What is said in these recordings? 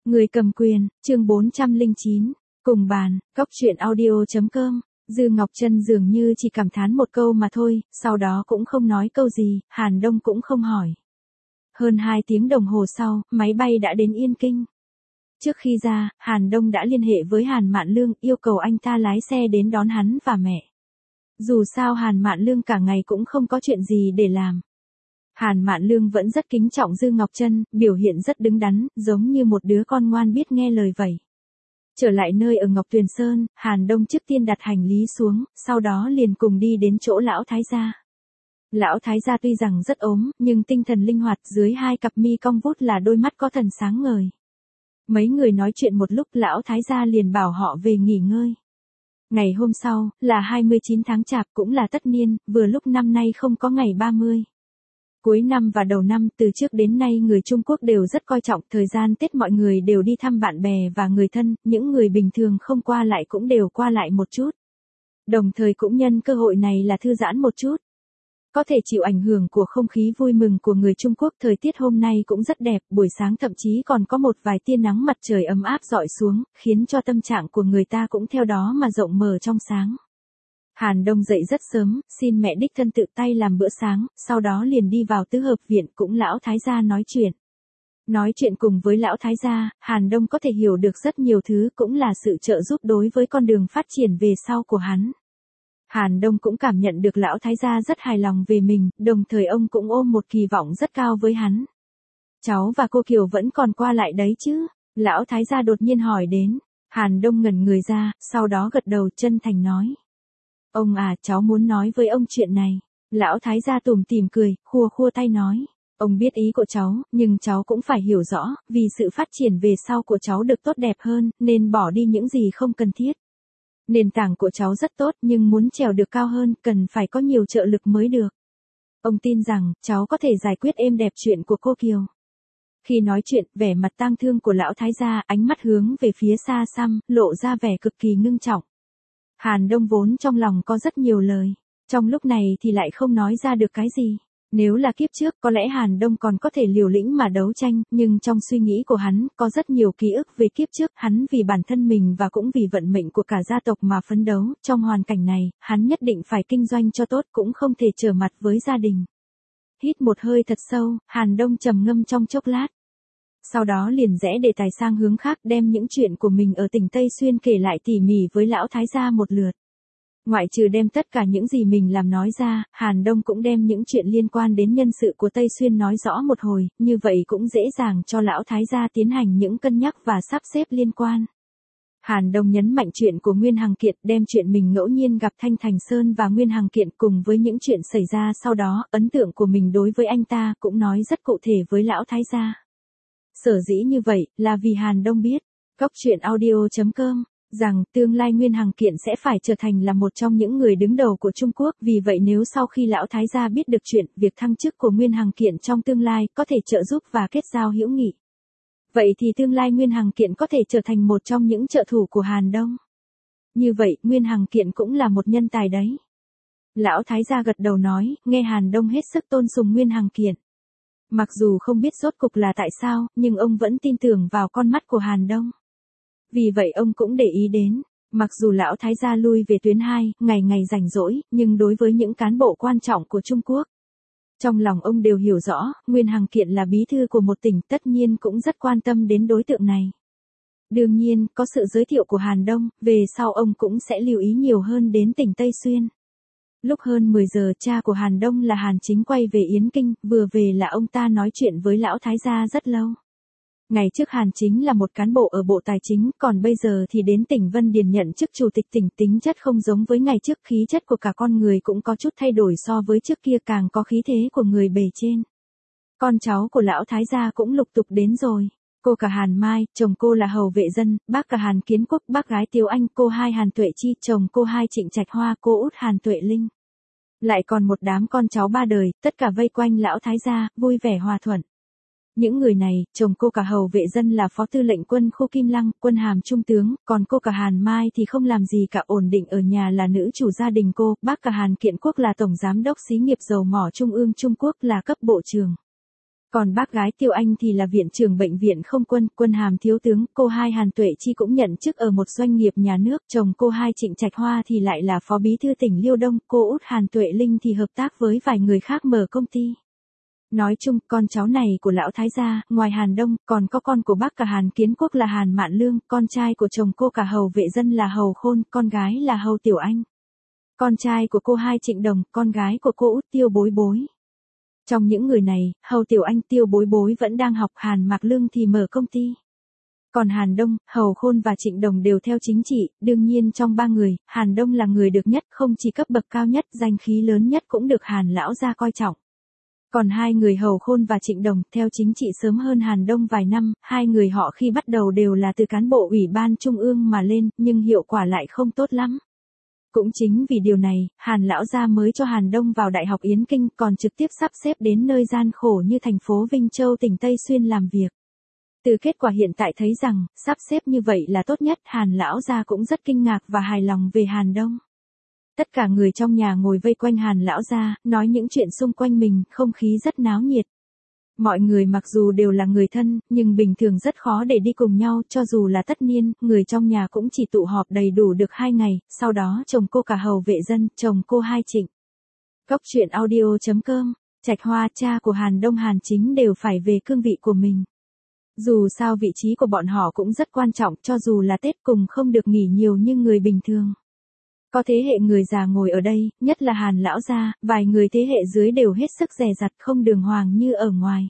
Người cầm quyền, chương 409, cùng bàn, góc truyện audio.com. Dư Ngọc Trân dường như chỉ cảm thán một câu mà thôi, sau đó cũng không nói câu gì, Hàn Đông cũng không hỏi. Hơn 2 tiếng đồng hồ sau, máy bay đã đến Yên Kinh. Trước khi ra, Hàn Đông đã liên hệ với Hàn Mạn Lương yêu cầu anh ta lái xe đến đón hắn và mẹ. Dù sao Hàn Mạn Lương cả ngày cũng không có chuyện gì để làm. Hàn Mạn Lương vẫn rất kính trọng Dư Ngọc Trân, biểu hiện rất đứng đắn, giống như một đứa con ngoan biết nghe lời vậy. Trở lại nơi ở Ngọc Tuyền Sơn, Hàn Đông trước tiên đặt hành lý xuống, sau đó liền cùng đi đến chỗ lão thái gia. Lão thái gia tuy rằng rất ốm, nhưng tinh thần linh hoạt, dưới hai cặp mi cong vút là đôi mắt có thần sáng ngời. Mấy người nói chuyện một lúc, lão thái gia liền bảo họ về nghỉ ngơi. Ngày hôm sau, là 29 tháng Chạp, cũng là tất niên, vừa lúc năm nay không có ngày 30. Cuối năm và đầu năm, từ trước đến nay người Trung Quốc đều rất coi trọng thời gian Tết, mọi người đều đi thăm bạn bè và người thân, những người bình thường không qua lại cũng đều qua lại một chút. Đồng thời cũng nhân cơ hội này là thư giãn một chút. Có thể chịu ảnh hưởng của không khí vui mừng của người Trung Quốc, thời tiết hôm nay cũng rất đẹp, buổi sáng thậm chí còn có một vài tia nắng mặt trời ấm áp rọi xuống, khiến cho tâm trạng của người ta cũng theo đó mà rộng mở trong sáng. Hàn Đông dậy rất sớm, xin mẹ đích thân tự tay làm bữa sáng, sau đó liền đi vào tứ hợp viện cũng lão thái gia nói chuyện. Nói chuyện cùng với lão thái gia, Hàn Đông có thể hiểu được rất nhiều thứ, cũng là sự trợ giúp đối với con đường phát triển về sau của hắn. Hàn Đông cũng cảm nhận được lão thái gia rất hài lòng về mình, đồng thời ông cũng ôm một kỳ vọng rất cao với hắn. Cháu và cô Kiều vẫn còn qua lại đấy chứ? Lão thái gia đột nhiên hỏi đến. Hàn Đông ngẩn người ra, sau đó gật đầu chân thành nói. Ông à, cháu muốn nói với ông chuyện này. Lão thái gia tủm tỉm cười, khua khua tay nói. Ông biết ý của cháu, nhưng cháu cũng phải hiểu rõ, vì sự phát triển về sau của cháu được tốt đẹp hơn, nên bỏ đi những gì không cần thiết. Nền tảng của cháu rất tốt, nhưng muốn trèo được cao hơn, cần phải có nhiều trợ lực mới được. Ông tin rằng, cháu có thể giải quyết êm đẹp chuyện của cô Kiều. Khi nói chuyện, vẻ mặt tang thương của lão thái gia, ánh mắt hướng về phía xa xăm, lộ ra vẻ cực kỳ ngưng trọng. Hàn Đông vốn trong lòng có rất nhiều lời, trong lúc này thì lại không nói ra được cái gì. Nếu là kiếp trước, có lẽ Hàn Đông còn có thể liều lĩnh mà đấu tranh, nhưng trong suy nghĩ của hắn, có rất nhiều ký ức về kiếp trước, hắn vì bản thân mình và cũng vì vận mệnh của cả gia tộc mà phấn đấu, trong hoàn cảnh này, hắn nhất định phải kinh doanh cho tốt, cũng không thể trở mặt với gia đình. Hít một hơi thật sâu, Hàn Đông trầm ngâm trong chốc lát. Sau đó liền rẽ đề tài sang hướng khác, đem những chuyện của mình ở tỉnh Tây Xuyên kể lại tỉ mỉ với lão thái gia một lượt. Ngoại trừ đem tất cả những gì mình làm nói ra, Hàn Đông cũng đem những chuyện liên quan đến nhân sự của Tây Xuyên nói rõ một hồi, như vậy cũng dễ dàng cho lão thái gia tiến hành những cân nhắc và sắp xếp liên quan. Hàn Đông nhấn mạnh chuyện của Nguyên Hằng Kiện, đem chuyện mình ngẫu nhiên gặp Thanh Thành Sơn và Nguyên Hằng Kiện cùng với những chuyện xảy ra sau đó, ấn tượng của mình đối với anh ta cũng nói rất cụ thể với lão thái gia. Sở dĩ như vậy, là vì Hàn Đông biết, góc truyện audio.com, rằng tương lai Nguyên Hằng Kiện sẽ phải trở thành là một trong những người đứng đầu của Trung Quốc, vì vậy nếu sau khi lão thái gia biết được chuyện, việc thăng chức của Nguyên Hằng Kiện trong tương lai có thể trợ giúp và kết giao hữu nghị. Vậy thì tương lai Nguyên Hằng Kiện có thể trở thành một trong những trợ thủ của Hàn Đông. Như vậy, Nguyên Hằng Kiện cũng là một nhân tài đấy. Lão thái gia gật đầu nói, nghe Hàn Đông hết sức tôn sùng Nguyên Hằng Kiện. Mặc dù không biết rốt cục là tại sao, nhưng ông vẫn tin tưởng vào con mắt của Hàn Đông. Vì vậy ông cũng để ý đến, mặc dù lão thái gia lui về tuyến 2, ngày ngày rảnh rỗi, nhưng đối với những cán bộ quan trọng của Trung Quốc, trong lòng ông đều hiểu rõ, Nguyên Hằng Kiện là bí thư của một tỉnh, tất nhiên cũng rất quan tâm đến đối tượng này. Đương nhiên, có sự giới thiệu của Hàn Đông, về sau ông cũng sẽ lưu ý nhiều hơn đến tỉnh Tây Xuyên. Lúc hơn 10 giờ, cha của Hàn Đông là Hàn Chính quay về Yến Kinh, vừa về là ông ta nói chuyện với lão thái gia rất lâu. Ngày trước Hàn Chính là một cán bộ ở Bộ Tài chính, còn bây giờ thì đến tỉnh Vân Điền nhận chức chủ tịch tỉnh, tính chất không giống với ngày trước, khí chất của cả con người cũng có chút thay đổi so với trước kia, càng có khí thế của người bề trên. Con cháu của lão thái gia cũng lục tục đến rồi. Cô cả Hàn Mai, chồng cô là Hầu Vệ Dân, bác cả Hàn Kiến Quốc, bác gái Tiếu Anh, cô hai Hàn Tuệ Chi, chồng cô hai Trịnh Trạch Hoa, cô út Hàn Tuệ Linh. Lại còn một đám con cháu ba đời, tất cả vây quanh lão thái gia, vui vẻ hòa thuận. Những người này, chồng cô cả Hầu Vệ Dân là phó tư lệnh quân khu Kim Lăng, quân hàm trung tướng, còn cô cả Hàn Mai thì không làm gì cả, ổn định ở nhà là nữ chủ gia đình cô, bác cả Hàn Kiện Quốc là tổng giám đốc xí nghiệp dầu mỏ Trung ương Trung Quốc, là cấp bộ trưởng. Còn bác gái Tiêu Anh thì là viện trưởng bệnh viện không quân, quân hàm thiếu tướng, cô hai Hàn Tuệ Chi cũng nhận chức ở một doanh nghiệp nhà nước, chồng cô hai Trịnh Trạch Hoa thì lại là phó bí thư tỉnh Liêu Đông, cô út Hàn Tuệ Linh thì hợp tác với vài người khác mở công ty. Nói chung, con cháu này của lão thái gia, ngoài Hàn Đông, còn có con của bác cả Hàn Kiến Quốc là Hàn Mạn Lương, con trai của chồng cô cả Hầu Vệ Dân là Hầu Khôn, con gái là Hầu Tiểu Anh. Con trai của cô hai Trịnh Đồng, con gái của cô út Tiêu Bối Bối. Trong những người này, Hầu Tiểu Anh Tiêu Bối Bối vẫn đang học, Hàn Mạc Lương thì mở công ty. Còn Hàn Đông, Hầu Khôn và Trịnh Đồng đều theo chính trị, đương nhiên trong ba người, Hàn Đông là người được nhất, không chỉ cấp bậc cao nhất, danh khí lớn nhất cũng được Hàn lão gia coi trọng. Còn hai người Hầu Khôn và Trịnh Đồng theo chính trị sớm hơn Hàn Đông vài năm, hai người họ khi bắt đầu đều là từ cán bộ ủy ban trung ương mà lên, nhưng hiệu quả lại không tốt lắm. Cũng chính vì điều này, Hàn lão gia mới cho Hàn Đông vào Đại học Yến Kinh, còn trực tiếp sắp xếp đến nơi gian khổ như thành phố Vinh Châu tỉnh Tây Xuyên làm việc. Từ kết quả hiện tại thấy rằng, sắp xếp như vậy là tốt nhất, Hàn lão gia cũng rất kinh ngạc và hài lòng về Hàn Đông. Tất cả người trong nhà ngồi vây quanh Hàn lão gia, nói những chuyện xung quanh mình, không khí rất náo nhiệt. Mọi người mặc dù đều là người thân, nhưng bình thường rất khó để đi cùng nhau, cho dù là tất niên, người trong nhà cũng chỉ tụ họp đầy đủ được 2 ngày, sau đó chồng cô cả Hầu Vệ Dân, chồng cô hai Trịnh. Cốc truyện audio.com, Trạch Hoa cha của Hàn Đông Hàn Chính đều phải về cương vị của mình. Dù sao vị trí của bọn họ cũng rất quan trọng, cho dù là Tết cùng không được nghỉ nhiều như người bình thường. Có thế hệ người già ngồi ở đây, nhất là Hàn lão gia, vài người thế hệ dưới đều hết sức dè dặt không đường hoàng như ở ngoài.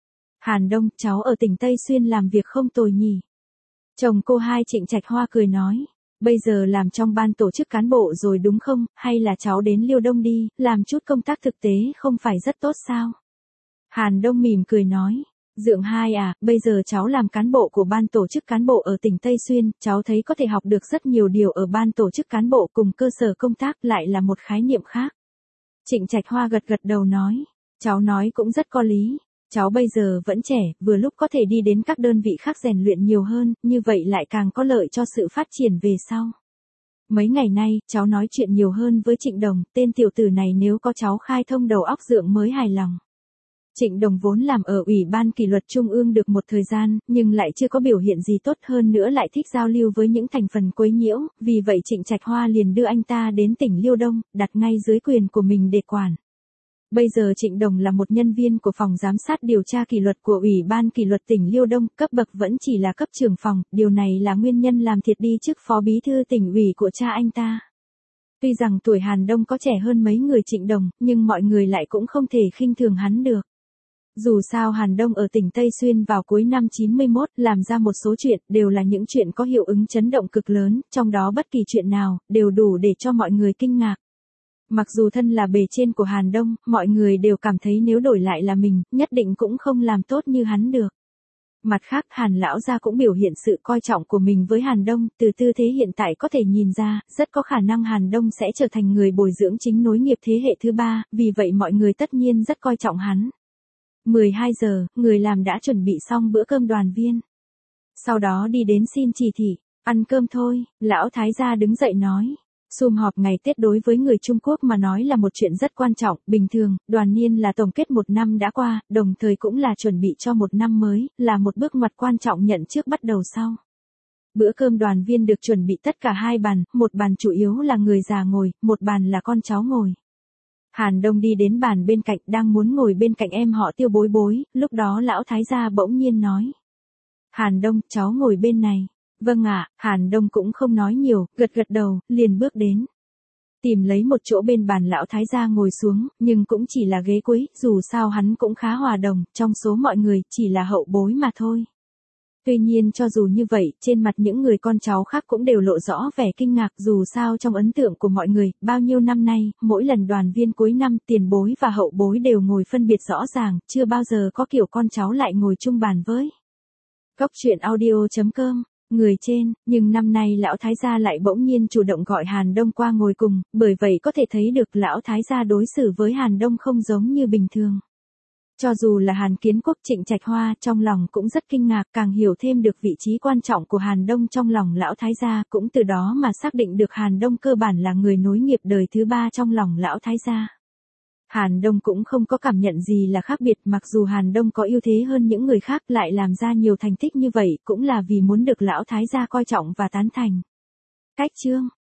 Hàn Đông, cháu ở tỉnh Tây Xuyên làm việc không tồi nhỉ. Chồng cô hai Trịnh Trạch Hoa cười nói, bây giờ làm trong ban tổ chức cán bộ rồi đúng không, hay là cháu đến Liêu Đông đi, làm chút công tác thực tế không phải rất tốt sao? Hàn Đông mỉm cười nói. Dượng hai à, bây giờ cháu làm cán bộ của ban tổ chức cán bộ ở tỉnh Tây Xuyên, cháu thấy có thể học được rất nhiều điều ở ban tổ chức cán bộ cùng cơ sở công tác lại là một khái niệm khác. Trịnh Trạch Hoa gật gật đầu nói, cháu nói cũng rất có lý, cháu bây giờ vẫn trẻ, vừa lúc có thể đi đến các đơn vị khác rèn luyện nhiều hơn, như vậy lại càng có lợi cho sự phát triển về sau. Mấy ngày nay, cháu nói chuyện nhiều hơn với Trịnh Đồng, tên tiểu tử này nếu có cháu khai thông đầu óc dượng mới hài lòng. Trịnh Đồng vốn làm ở Ủy ban Kỷ luật Trung ương được một thời gian, nhưng lại chưa có biểu hiện gì tốt, hơn nữa lại thích giao lưu với những thành phần quấy nhiễu, vì vậy Trịnh Trạch Hoa liền đưa anh ta đến tỉnh Liêu Đông, đặt ngay dưới quyền của mình để quản. Bây giờ Trịnh Đồng là một nhân viên của phòng giám sát điều tra kỷ luật của Ủy ban Kỷ luật tỉnh Liêu Đông, cấp bậc vẫn chỉ là cấp trưởng phòng, điều này là nguyên nhân làm thiệt đi chức phó bí thư tỉnh ủy của cha anh ta. Tuy rằng tuổi Hàn Đông có trẻ hơn mấy người Trịnh Đồng, nhưng mọi người lại cũng không thể khinh thường hắn được. Dù sao Hàn Đông ở tỉnh Tây Xuyên vào cuối năm 91 làm ra một số chuyện, đều là những chuyện có hiệu ứng chấn động cực lớn, trong đó bất kỳ chuyện nào, đều đủ để cho mọi người kinh ngạc. Mặc dù thân là bề trên của Hàn Đông, mọi người đều cảm thấy nếu đổi lại là mình, nhất định cũng không làm tốt như hắn được. Mặt khác, Hàn lão gia cũng biểu hiện sự coi trọng của mình với Hàn Đông, từ tư thế hiện tại có thể nhìn ra, rất có khả năng Hàn Đông sẽ trở thành người bồi dưỡng chính nối nghiệp thế hệ thứ 3, vì vậy mọi người tất nhiên rất coi trọng hắn. 12 giờ, người làm đã chuẩn bị xong bữa cơm đoàn viên. Sau đó đi đến xin chỉ thị, ăn cơm thôi, lão thái gia đứng dậy nói. Sum họp ngày Tết đối với người Trung Quốc mà nói là một chuyện rất quan trọng, bình thường, đoàn niên là tổng kết một năm đã qua, đồng thời cũng là chuẩn bị cho một năm mới, là một bước ngoặt quan trọng nhận trước bắt đầu sau. Bữa cơm đoàn viên được chuẩn bị tất cả 2 bàn, một bàn chủ yếu là người già ngồi, một bàn là con cháu ngồi. Hàn Đông đi đến bàn bên cạnh đang muốn ngồi bên cạnh em họ Tiêu Bối Bối, lúc đó lão thái gia bỗng nhiên nói. Hàn Đông, cháu ngồi bên này. Vâng ạ, Hàn Đông cũng không nói nhiều, gật gật đầu, liền bước đến. Tìm lấy một chỗ bên bàn lão thái gia ngồi xuống, nhưng cũng chỉ là ghế cuối, dù sao hắn cũng khá hòa đồng, trong số mọi người, chỉ là hậu bối mà thôi. Tuy nhiên cho dù như vậy, trên mặt những người con cháu khác cũng đều lộ rõ vẻ kinh ngạc, dù sao trong ấn tượng của mọi người, bao nhiêu năm nay, mỗi lần đoàn viên cuối năm, tiền bối và hậu bối đều ngồi phân biệt rõ ràng, chưa bao giờ có kiểu con cháu lại ngồi chung bàn với. Cốc truyện audio.com, người trên, nhưng năm nay lão thái gia lại bỗng nhiên chủ động gọi Hàn Đông qua ngồi cùng, bởi vậy có thể thấy được lão thái gia đối xử với Hàn Đông không giống như bình thường. Cho dù là Hàn Kiến Quốc Trịnh Trạch Hoa trong lòng cũng rất kinh ngạc, càng hiểu thêm được vị trí quan trọng của Hàn Đông trong lòng lão thái gia, cũng từ đó mà xác định được Hàn Đông cơ bản là người nối nghiệp đời thứ 3 trong lòng lão thái gia. Hàn Đông cũng không có cảm nhận gì là khác biệt, mặc dù Hàn Đông có ưu thế hơn những người khác, lại làm ra nhiều thành tích như vậy cũng là vì muốn được lão thái gia coi trọng và tán thành. Cách chương